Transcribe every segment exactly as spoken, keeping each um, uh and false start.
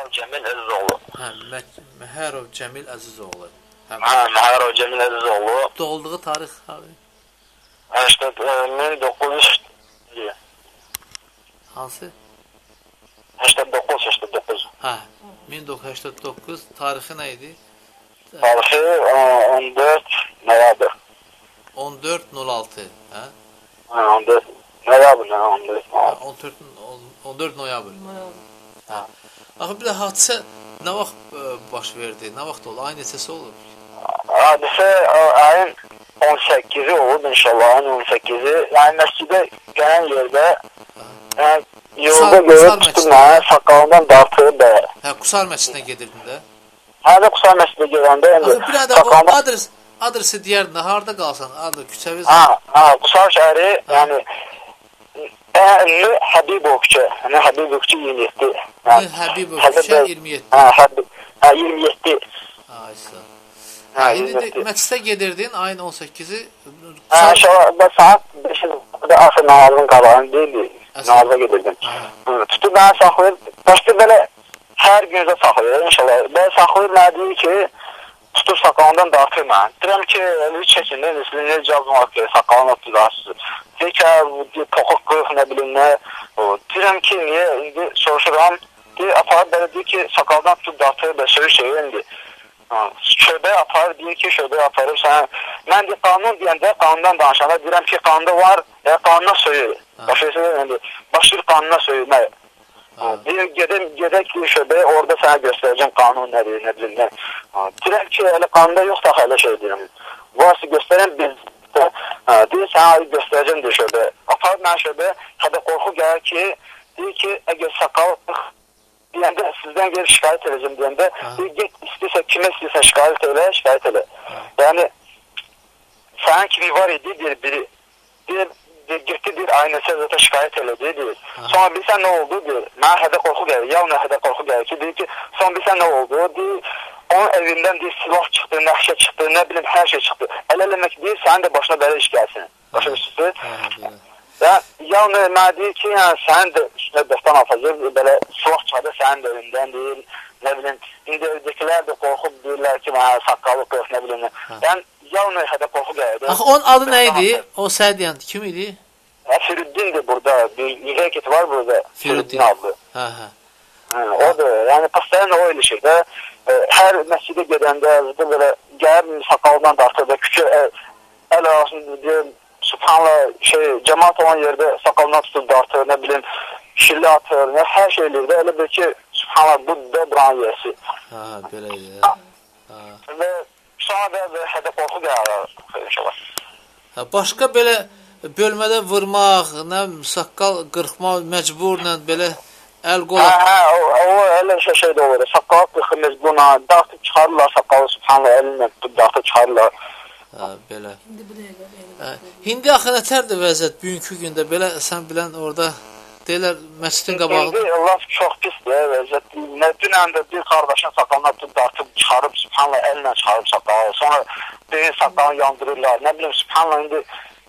Cemil Əzizoğlu. Hə, Məhərov Cəmil Əzizoğlu. Hə, Məhərov Cəmil Əzizoğlu. Doğulduğu tarix abi? min doqquz yüz Hansı? səksən doqquz səksən doqquz. Hə, min doqquz yüz səksən doqquz. Tarixi nə idi? Tarixi on dörd noyabr. on dörd nol altı, hə? Hə, on dörd noyabr, nə on dörd noyabr. on dörd noyabr. Hə. Axı bir də hadisə nə vaxt baş verdi? Nə vaxt oldu? Ay neçəsi olub? Hadisə ayın on səkkizi olub inşallah, ayın on səkkizi. Yəni məscidə gələn yerdə yəni yolda görüb tutub mənə saqqalından dartıb da. Hə, Qusar məscidinə gedirdin də? Hə, də Qusar məscidə gedəndə indi bir də o adres adresi deyərdin, harda qalsan? Adı, küçəviz? Hə, hə, Qusar şəhəri, yəni Ünlü Həbibov küçə, yəni Həbibov küçə iyirmi yeddi. Həbibov küçə iyirmi yeddi. Hə, iyirmi yeddi. Aysa. İndi məscidə gedirdin, ayın on səkkizi. Hə, inşallah, saat beşdə axır namazın qabağını deyildi, namaza gedirdim. Tutub mənə saxlayır, başqa belə hər günüzə saxlayır, inşallah. Belə saxlayır, mənə deyir ki, tutub saqqalından dartır mən. Deyirəm ki, elə bir çəkində, sizin nə cavabım var ki, saqqalını tutub dartırsınız. Deyir ki, toxuq qırıq, nə bilim nə. Deyirəm ki, niyə, indi soruşuram. Deyir, aparıb belə deyir ki, saqqaldan tutub dartır, belə sürü şey, indi. Şöbəyə aparır, deyir ki, şöbəyə aparıb sən. Mən deyir, qanun deyəndə, qanundan danışanda deyirəm ki, qanunda var, ya qanuna söyür. Başlayır qanuna söyürmək. Deyir, gedək ki, şöbəyə, orada sənə göstərəcəm qanun nədir, nə bilim nə. Deyirəm ki, elə qanunda yoxdur, elə şey deyirəm. Varsa göstərəm, biz deyir, sənə göstərəcəm deyir şöbəyə. Aparıb mən şöbəyə, hədə qorxu gəlir ki, deyir ki, əgər saqqal deyəndə, sizdən geri şikayət edəcəm deyəndə, get istəyirsə, kimə istəyirsən şikayət elə, şikayət elə. Yəni, sənin kimi var idi, deyir, biri, deyir, getdi, deyir, aynəsə zətə şikayət elə, deyir. Sonra bilsən nə oldu, deyir, mənə hədə qorxu gəlir, yalnə hədə qorxu gəlir ki, deyir ki, sonra bilsən nə oldu, deyir, onun evindən deyir, silah çıxdı, nəxşə çıxdı, nə bilim, hər şey çıxdı. Əl-eləmək deyir, sənin də başına belə iş gəlsin. Başa düşürsünüz? Yalnə mənə deyir ki, sənin də üstünə dəstən alacaq, belə silah çıxadı sənin də önündən deyir, nə bilim, indi evdəkilər də qorxub deyirlər ki, mənə saqqalı qırıq, nə bilim, yəni, yalnə hədə qorxu gəldi. Axı, onun adı nə idi? O sədiyən, kim idi? Firuddindir burada, bir hərəkət var burada, Firuddin adlı. Hə, hə. Odur, yəni, pastayan o ilişir də, hər məscidə gedəndə, belə, gəlib saqqalından dartır da, küçə, əl arasında deyir, subhanallah, şey, cəmaat olan yerdə saqqalından tutub dartır, nə bilim, şillə atır, nə, hər şey eləyir də, elə bir ki, subhanallah, bu da buranın yerisi. Hə, belə idi. Və sonra da hədə qorxu gəlir, inşallah. Başqa belə bölmədə vurmaq, nə, saqqal qırxmaq, məcburla, belə, əl qol at. Hə, hə, o elə şey də olur, saqqal qırxı məcburla, dartıb çıxarırlar saqqalı, subhanallah, əlinlə tutub dartıb çıxarırlar. Hə, belə. İndi axı nətərdir vəziyyət, bugünkü gündə, belə, sən bilən orada, deyirlər, məscidin qabağı. İndi Allah çox pisdir, vəziyyət. Dünən də bir qardaşın saqqalına tutub dartıb çıxarıb, subhanallah, əlinlə çıxarıb saqqalı, sonra bir saqqalını yandırırlar, nə bilim, subhanallah, indi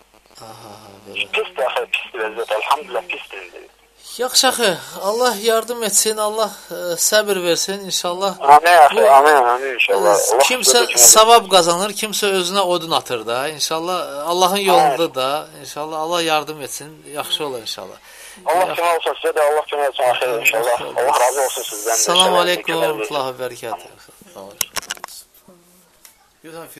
pisdir, axı, pisdir vəziyyət, elhamdülillah, pisdir indi. Yaxşı axı, Allah yardım etsin, Allah səbir versin, inşallah. Amin, axı, amin, amin, inşallah. Kimsə savab qazanır, kimsə özünə odun atır da, inşallah, Allahın yolunda da, inşallah, Allah yardım etsin, yaxşı olur inşallah. Allah kömək olsun sizə də, Allah kömək olsun, axı, inşallah. Allah razı olsun sizdən də. Salam aleykum, Allah'a bərəkət.